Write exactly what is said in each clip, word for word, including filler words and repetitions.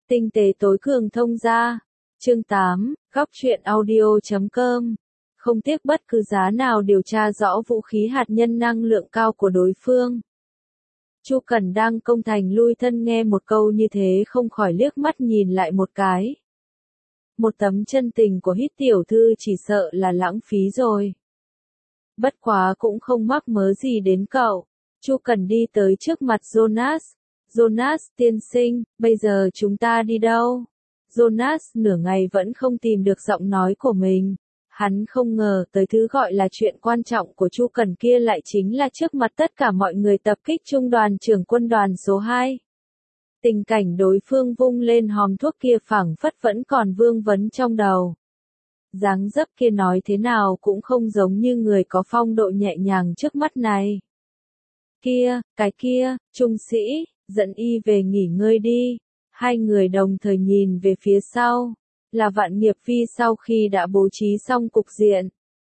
Tinh tế tối cường thông gia. Chương tám, góc truyện audio chấm com. Không tiếc bất cứ giá nào điều tra rõ vũ khí hạt nhân năng lượng cao của đối phương. Chu Cẩn đang công thành lui thân nghe một câu như thế không khỏi liếc mắt nhìn lại một cái. Một tấm chân tình của Hít tiểu thư chỉ sợ là lãng phí rồi. Bất quá cũng không mắc mớ gì đến cậu. Chu Cẩn đi tới trước mặt Jonas. Jonas tiên sinh, bây giờ chúng ta đi đâu? Jonas nửa ngày vẫn không tìm được giọng nói của mình. Hắn không ngờ tới thứ gọi là chuyện quan trọng của Chu Cẩn kia lại chính là trước mặt tất cả mọi người tập kích trung đoàn trưởng quân đoàn số hai. Tình cảnh đối phương vung lên hòm thuốc kia phảng phất vẫn còn vương vấn trong đầu. Dáng dấp kia nói thế nào cũng không giống như người có phong độ nhẹ nhàng trước mắt này. Kia, cái kia, trung sĩ, dẫn y về nghỉ ngơi đi. Hai người đồng thời nhìn về phía sau. Là Vạn Nghiệp Phi sau khi đã bố trí xong cục diện.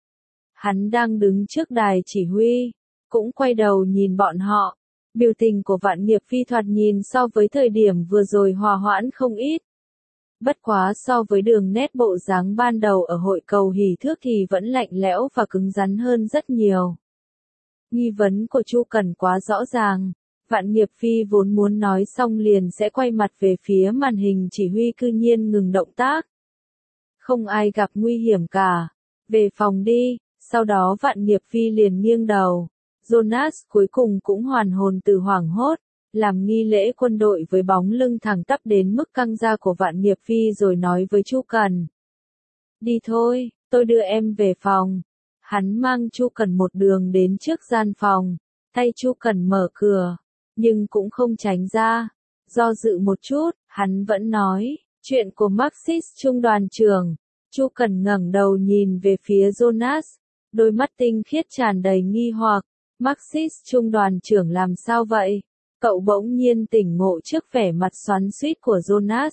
Hắn đang đứng trước đài chỉ huy, cũng quay đầu nhìn bọn họ. Biểu tình của Vạn Nghiệp Phi thoạt nhìn so với thời điểm vừa rồi hòa hoãn không ít. Bất quá so với đường nét bộ dáng ban đầu ở hội cầu hỷ thước thì vẫn lạnh lẽo và cứng rắn hơn rất nhiều. Nghi vấn của Chu Cẩn quá rõ ràng. Vạn Nghiệp Phi vốn muốn nói xong liền sẽ quay mặt về phía màn hình chỉ huy cư nhiên ngừng động tác. Không ai gặp nguy hiểm cả. Về phòng đi, sau đó Vạn Nghiệp Phi liền nghiêng đầu. Jonas cuối cùng cũng hoàn hồn từ hoảng hốt, làm nghi lễ quân đội với bóng lưng thẳng tắp đến mức căng da của Vạn Nghiệp Phi rồi nói với Chu Cẩn. Đi thôi, tôi đưa em về phòng. Hắn mang Chu Cẩn một đường đến trước gian phòng, tay Chu Cẩn mở cửa, nhưng cũng không tránh ra. Do dự một chút, hắn vẫn nói, chuyện của Marxist trung đoàn trưởng. Chu Cẩn ngẩng đầu nhìn về phía Jonas, đôi mắt tinh khiết tràn đầy nghi hoặc. Marxist trung đoàn trưởng làm sao vậy? Cậu bỗng nhiên tỉnh ngộ trước vẻ mặt xoắn xuýt của Jonas.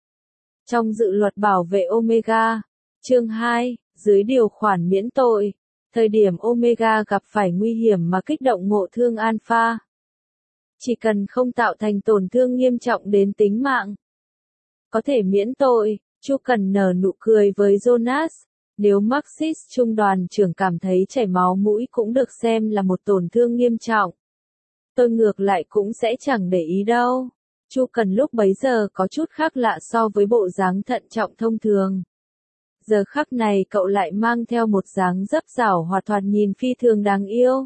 Trong dự luật bảo vệ Omega, chương hai, dưới điều khoản miễn tội, thời điểm Omega gặp phải nguy hiểm mà kích động ngộ thương Alpha. Chỉ cần không tạo thành tổn thương nghiêm trọng đến tính mạng, có thể miễn tội. Chu Cẩn nở nụ cười với Jonas. Nếu Marxist trung đoàn trưởng cảm thấy chảy máu mũi cũng được xem là một tổn thương nghiêm trọng, tôi ngược lại cũng sẽ chẳng để ý đâu. Chu Cẩn lúc bấy giờ có chút khác lạ so với bộ dáng thận trọng thông thường. Giờ khắc này cậu lại mang theo một dáng dấp giảo hoạt thoạt nhìn phi thường đáng yêu.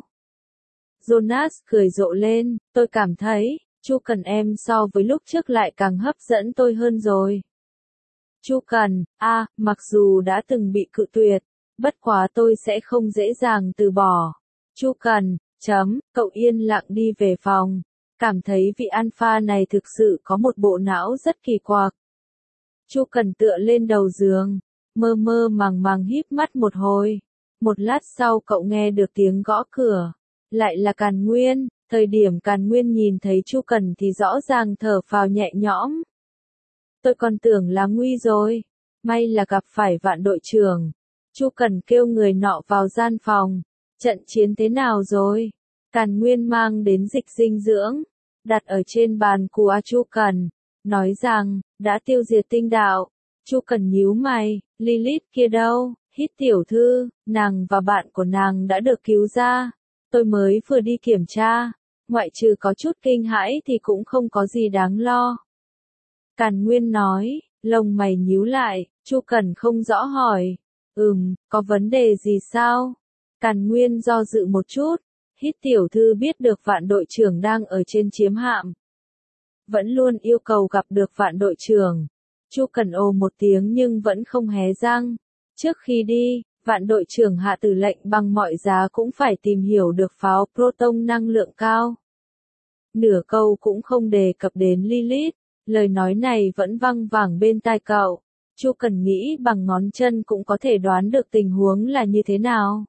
Jonas cười rộ lên, tôi cảm thấy, Chu Cẩn em so với lúc trước lại càng hấp dẫn tôi hơn rồi. Chu Cẩn, a, à, mặc dù đã từng bị cự tuyệt, bất quá tôi sẽ không dễ dàng từ bỏ. Chu Cẩn, chấm, cậu yên lặng đi về phòng, cảm thấy vị Alpha này thực sự có một bộ não rất kỳ quặc. Chu Cẩn tựa lên đầu giường, mơ mơ màng màng híp mắt một hồi. Một lát sau cậu nghe được tiếng gõ cửa, lại là Càn Nguyên. Thời điểm Càn Nguyên nhìn thấy Chu Cẩn thì rõ ràng thở phào nhẹ nhõm. Tôi còn tưởng là nguy rồi, may là gặp phải Vạn đội trưởng. Chu Cẩn kêu người nọ vào gian phòng. Trận chiến thế nào rồi? Càn Nguyên mang đến dịch dinh dưỡng, đặt ở trên bàn của Chu Cẩn, nói rằng, đã tiêu diệt tinh đạo. Chu Cẩn nhíu mày, Lilith kia đâu? Hít tiểu thư, nàng và bạn của nàng đã được cứu ra. Tôi mới vừa đi kiểm tra, ngoại trừ có chút kinh hãi thì cũng không có gì đáng lo. Càn Nguyên nói, lông mày nhíu lại. Chu Cẩn không rõ hỏi, ừm, có vấn đề gì sao? Càn Nguyên do dự một chút. Hít tiểu thư biết được Vạn đội trưởng đang ở trên chiếm hạm, vẫn luôn yêu cầu gặp được Vạn đội trưởng. Chu Cẩn ồ một tiếng nhưng vẫn không hé răng. Trước khi đi, Vạn đội trưởng hạ tử lệnh bằng mọi giá cũng phải tìm hiểu được pháo proton năng lượng cao. Nửa câu cũng không đề cập đến Lilith, lời nói này vẫn văng vẳng bên tai cậu. Chu Cẩn nghĩ bằng ngón chân cũng có thể đoán được tình huống là như thế nào.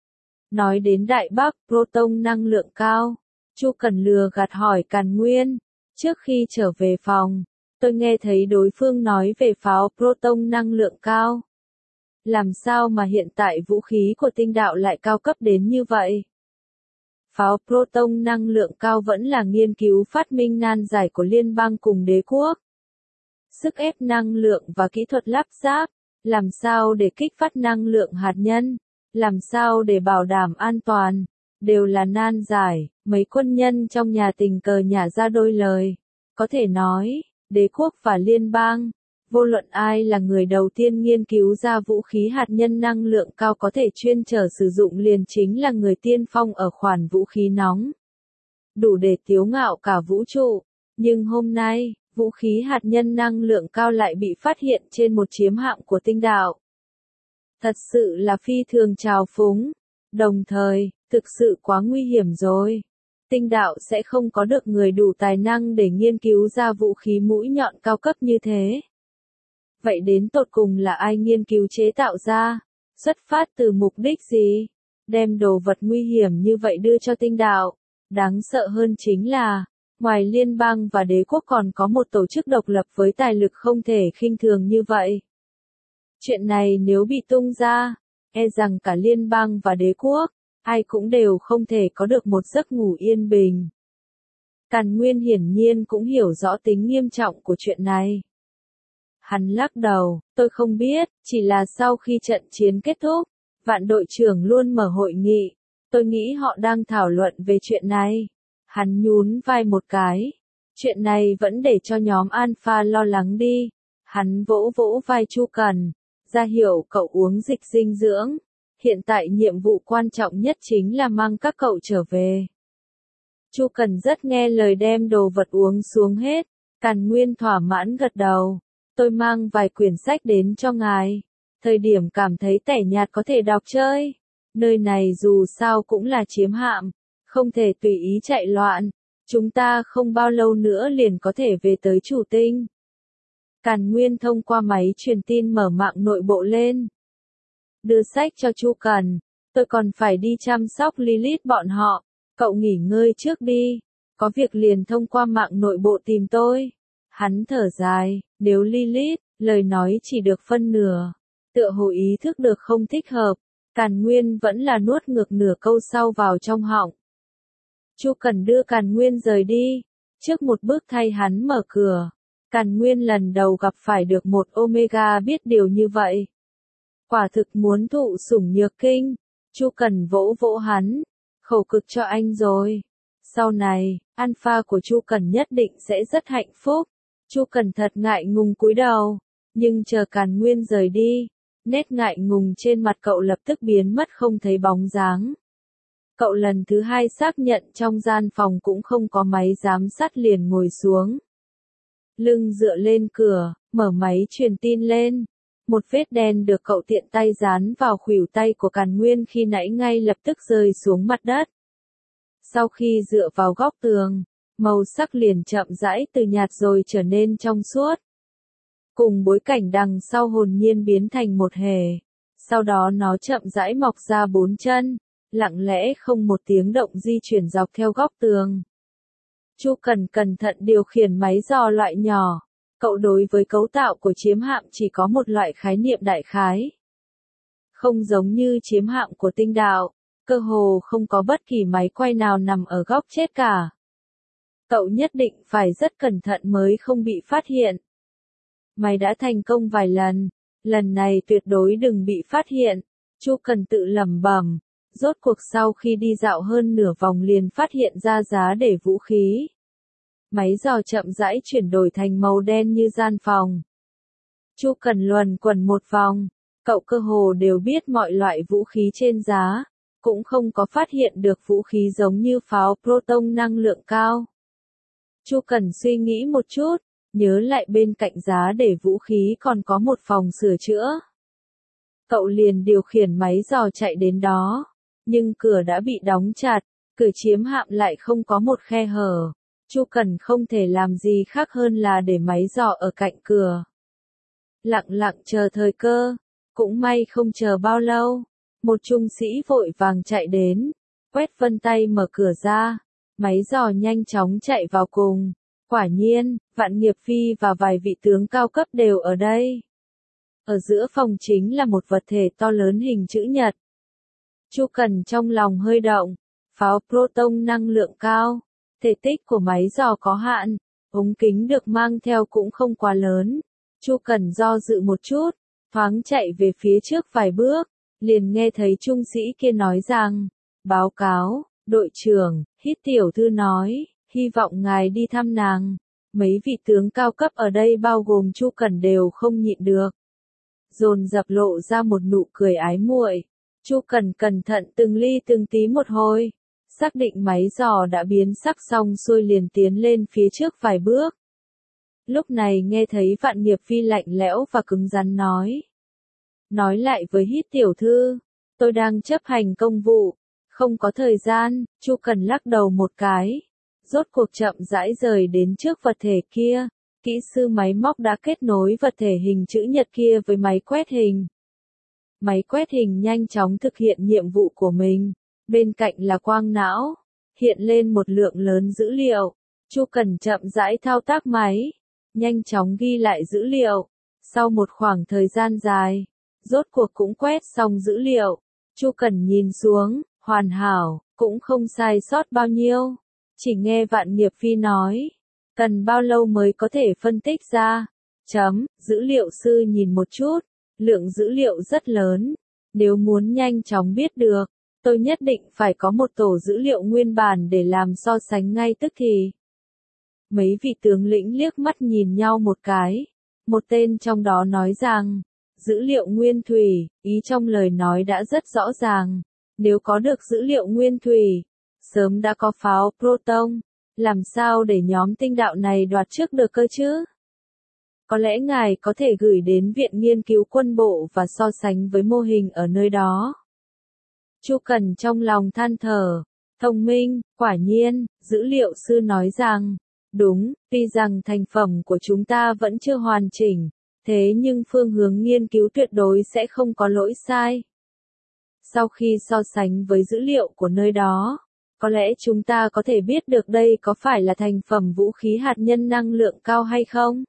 Nói đến Đại Bắc proton năng lượng cao, Chu Cẩn lừa gạt hỏi Càn Nguyên. Trước khi trở về phòng, tôi nghe thấy đối phương nói về pháo proton năng lượng cao. Làm sao mà hiện tại vũ khí của tinh đạo lại cao cấp đến như vậy? Pháo proton năng lượng cao vẫn là nghiên cứu phát minh nan giải của liên bang cùng đế quốc. sức ép năng lượng và kỹ thuật lắp ráp, làm sao để kích phát năng lượng hạt nhân, làm sao để bảo đảm an toàn, đều là nan giải. Mấy quân nhân trong nhà tình cờ nhả ra đôi lời. Có thể nói, đế quốc và liên bang, vô luận ai là người đầu tiên nghiên cứu ra vũ khí hạt nhân năng lượng cao có thể chuyên trở sử dụng liền chính là người tiên phong ở khoản vũ khí nóng. Đủ để tiếu ngạo cả vũ trụ. Nhưng hôm nay, vũ khí hạt nhân năng lượng cao lại bị phát hiện trên một chiếm hạm của tinh đạo. Thật sự là phi thường trào phúng. Đồng thời, thực sự quá nguy hiểm rồi. Tinh đạo sẽ không có được người đủ tài năng để nghiên cứu ra vũ khí mũi nhọn cao cấp như thế. Vậy đến tột cùng là ai nghiên cứu chế tạo ra? Xuất phát từ mục đích gì? Đem đồ vật nguy hiểm như vậy đưa cho tinh đạo. Đáng sợ hơn chính là, ngoài liên bang và đế quốc còn có một tổ chức độc lập với tài lực không thể khinh thường như vậy. Chuyện này nếu bị tung ra, e rằng cả liên bang và đế quốc, ai cũng đều không thể có được một giấc ngủ yên bình. Càn Nguyên hiển nhiên cũng hiểu rõ tính nghiêm trọng của chuyện này. Hắn lắc đầu, tôi không biết, chỉ là sau khi trận chiến kết thúc, vạn đội trưởng luôn mở hội nghị, tôi nghĩ họ đang thảo luận về chuyện này. Hắn nhún vai một cái, chuyện này vẫn để cho nhóm Alpha lo lắng đi. Hắn vỗ vỗ vai Chu Cần, ra hiệu cậu uống dịch dinh dưỡng. Hiện tại nhiệm vụ quan trọng nhất chính là mang các cậu trở về. Chu Cần rất nghe lời đem đồ vật uống xuống hết. Càn Nguyên thỏa mãn gật đầu. Tôi mang vài quyển sách đến cho ngài. Thời điểm cảm thấy tẻ nhạt có thể đọc chơi. Nơi này dù sao cũng là chiếm hạm. Không thể tùy ý chạy loạn. Chúng ta không bao lâu nữa liền có thể về tới chủ tinh. Càn Nguyên thông qua máy truyền tin mở mạng nội bộ lên. Đưa sách cho Chu Cần. Tôi còn phải đi chăm sóc Lilith bọn họ. Cậu nghỉ ngơi trước đi. Có việc liền thông qua mạng nội bộ tìm tôi. Hắn thở dài. Nếu Lilith, lời nói chỉ được phân nửa. Tựa hồ ý thức được không thích hợp. Càn Nguyên vẫn là nuốt ngược nửa câu sau vào trong họng. Chu Cần đưa Càn Nguyên rời đi. Trước một bước thay hắn mở cửa. Càn Nguyên lần đầu gặp phải được một Omega biết điều như vậy. Quả thực muốn thụ sủng nhược kinh. Chu Cần vỗ vỗ hắn. Khẩu cực cho anh rồi. Sau này, Alpha của Chu Cần nhất định sẽ rất hạnh phúc. Chu Cần thật ngại ngùng cúi đầu. Nhưng chờ Càn Nguyên rời đi, nét ngại ngùng trên mặt cậu lập tức biến mất không thấy bóng dáng. Cậu lần thứ hai xác nhận trong gian phòng cũng không có máy giám sát liền ngồi xuống. Lưng dựa lên cửa, mở máy truyền tin lên. Một vết đen được cậu tiện tay dán vào khuỷu tay của Càn Nguyên khi nãy ngay lập tức rơi xuống mặt đất. Sau khi dựa vào góc tường, màu sắc liền chậm rãi từ nhạt rồi trở nên trong suốt. Cùng bối cảnh đằng sau hồn nhiên biến thành một hề. Sau đó nó chậm rãi mọc ra bốn chân, lặng lẽ không một tiếng động di chuyển dọc theo góc tường. Chu Cần cẩn thận điều khiển máy dò loại nhỏ. Cậu đối với cấu tạo của chiếm hạm chỉ có một loại khái niệm đại khái. Không giống như chiếm hạm của tinh đạo, cơ hồ không có bất kỳ máy quay nào nằm ở góc chết cả. Cậu nhất định phải rất cẩn thận mới không bị phát hiện. Mày đã thành công vài lần, lần này tuyệt đối đừng bị phát hiện. Chu Cần tự lẩm bẩm. Rốt cuộc sau khi đi dạo hơn nửa vòng liền phát hiện ra giá để vũ khí. Máy dò chậm rãi chuyển đổi thành màu đen như gian phòng. Chu Cần luẩn quẩn một vòng, cậu cơ hồ đều biết mọi loại vũ khí trên giá, cũng không có phát hiện được vũ khí giống như pháo proton năng lượng cao. Chu Cần suy nghĩ một chút, nhớ lại bên cạnh giá để vũ khí còn có một phòng sửa chữa. Cậu liền điều khiển máy dò chạy đến đó, nhưng cửa đã bị đóng chặt, cửa chiếm hạm lại không có một khe hở. Chu Cần không thể làm gì khác hơn là để máy dò ở cạnh cửa. Lặng lặng chờ thời cơ, cũng may không chờ bao lâu, một trung sĩ vội vàng chạy đến, quét vân tay mở cửa ra, máy dò nhanh chóng chạy vào cùng. Quả nhiên, Vạn Nghiệp Phi và vài vị tướng cao cấp đều ở đây. Ở giữa phòng chính là một vật thể to lớn hình chữ nhật. Chu Cần trong lòng hơi động, pháo proton năng lượng cao. Thể tích của máy dò có hạn, ống kính được mang theo cũng không quá lớn. Chu Cần do dự một chút, thoáng chạy về phía trước vài bước, liền nghe thấy trung sĩ kia nói rằng, báo cáo, đội trưởng, Hít tiểu thư nói, hy vọng ngài đi thăm nàng. Mấy vị tướng cao cấp ở đây bao gồm Chu Cần đều không nhịn được. Dồn dập lộ ra một nụ cười ái muội. Chu Cần cẩn thận từng ly từng tí một hồi, xác định máy dò đã biến sắc xong xuôi liền tiến lên phía trước vài bước. Lúc này nghe thấy Vạn Nghiệp Phi lạnh lẽo và cứng rắn nói. Nói lại với Hít tiểu thư, tôi đang chấp hành công vụ, không có thời gian. Chu Cần lắc đầu một cái, rốt cuộc chậm rãi rời đến trước vật thể kia. Kỹ sư máy móc đã kết nối vật thể hình chữ nhật kia với máy quét hình. Máy quét hình nhanh chóng thực hiện nhiệm vụ của mình. Bên cạnh là quang não, hiện lên một lượng lớn dữ liệu. Chu Cần chậm rãi thao tác máy, nhanh chóng ghi lại dữ liệu. Sau một khoảng thời gian dài, rốt cuộc cũng quét xong dữ liệu. Chu Cần nhìn xuống, hoàn hảo, cũng không sai sót bao nhiêu. Chỉ nghe Vạn Nghiệp Phi nói, cần bao lâu mới có thể phân tích ra? Chấm, dữ liệu sư nhìn một chút, lượng dữ liệu rất lớn. Nếu muốn nhanh chóng biết được, tôi nhất định phải có một tổ dữ liệu nguyên bản để làm so sánh ngay tức thì. Mấy vị tướng lĩnh liếc mắt nhìn nhau một cái. Một tên trong đó nói rằng, dữ liệu nguyên thủy, ý trong lời nói đã rất rõ ràng. Nếu có được dữ liệu nguyên thủy, sớm đã có pháo Proton, làm sao để nhóm tinh đạo này đoạt trước được cơ chứ? Có lẽ ngài có thể gửi đến Viện Nghiên cứu Quân bộ và so sánh với mô hình ở nơi đó. Chu Cần trong lòng than thở, thông minh, quả nhiên, dữ liệu sư nói rằng, đúng, tuy rằng thành phẩm của chúng ta vẫn chưa hoàn chỉnh, thế nhưng phương hướng nghiên cứu tuyệt đối sẽ không có lỗi sai. Sau khi so sánh với dữ liệu của nơi đó, có lẽ chúng ta có thể biết được đây có phải là thành phẩm vũ khí hạt nhân năng lượng cao hay không.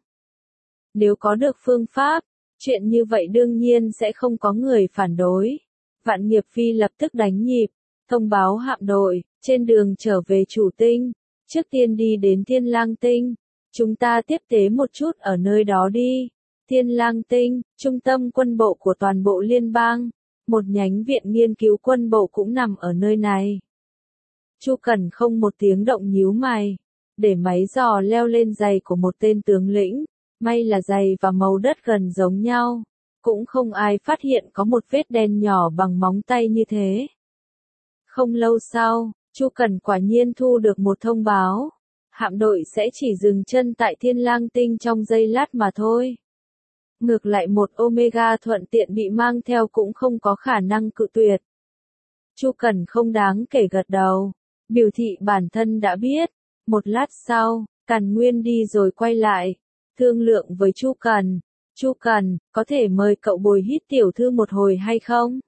Nếu có được phương pháp, chuyện như vậy đương nhiên sẽ không có người phản đối. Vạn Nghiệp Phi lập tức đánh nhịp, thông báo hạm đội, trên đường trở về chủ tinh, trước tiên đi đến Thiên Lang Tinh. Chúng ta tiếp tế một chút ở nơi đó đi. Thiên Lang Tinh, trung tâm quân bộ của toàn bộ liên bang, một nhánh viện nghiên cứu quân bộ cũng nằm ở nơi này. Chu Cần không một tiếng động nhíu mày, để máy dò leo lên giày của một tên tướng lĩnh, may là giày và màu đất gần giống nhau, cũng không ai phát hiện có một vết đen nhỏ bằng móng tay như thế. Không lâu sau, Chu Cần quả nhiên thu được một thông báo, hạm đội sẽ chỉ dừng chân tại Thiên Lang Tinh trong giây lát mà thôi. Ngược lại một Omega thuận tiện bị mang theo cũng không có khả năng cự tuyệt. Chu Cần không đáng kể gật đầu, biểu thị bản thân đã biết. Một lát sau, Càn Nguyên đi rồi quay lại, thương lượng với Chu Cần. Chu Cần, có thể mời cậu bồi Hít tiểu thư một hồi hay không?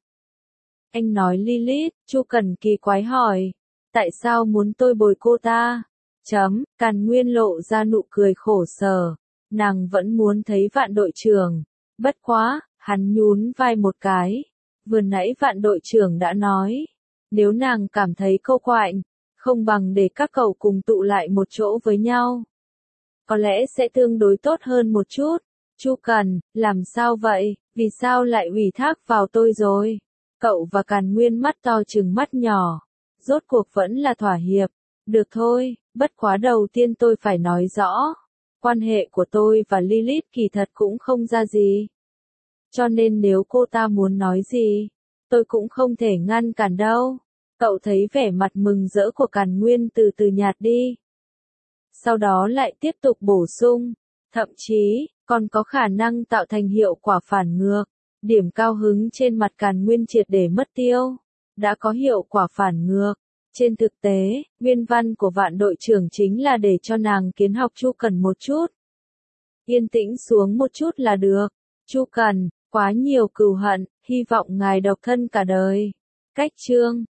Anh nói Lilith. Chu Cần kỳ quái hỏi, tại sao muốn tôi bồi cô ta? Chấm, Càn Nguyên lộ ra nụ cười khổ sở. Nàng vẫn muốn thấy Vạn đội trưởng. Bất quá, hắn nhún vai một cái. Vừa nãy Vạn đội trưởng đã nói, nếu nàng cảm thấy câu quạnh, không bằng để các cậu cùng tụ lại một chỗ với nhau. Có lẽ sẽ tương đối tốt hơn một chút. Chu Cần, làm sao vậy, vì sao lại ủy thác vào tôi rồi? Cậu và Càn Nguyên mắt to trừng mắt nhỏ. Rốt cuộc vẫn là thỏa hiệp. Được thôi, bất quá đầu tiên tôi phải nói rõ. Quan hệ của tôi và Lilith kỳ thật cũng không ra gì. Cho nên nếu cô ta muốn nói gì, tôi cũng không thể ngăn cản đâu. Cậu thấy vẻ mặt mừng rỡ của Càn Nguyên từ từ nhạt đi. Sau đó lại tiếp tục bổ sung, thậm chí, còn có khả năng tạo thành hiệu quả phản ngược. Điểm cao hứng trên mặt Càn Nguyên triệt để mất tiêu. Đã có hiệu quả phản ngược. Trên thực tế, nguyên văn của Vạn đội trưởng chính là để cho nàng kiến học Chu Cần một chút. Yên tĩnh xuống một chút là được. Chu Cần, quá nhiều cừu hận, hy vọng ngài độc thân cả đời. Cách chương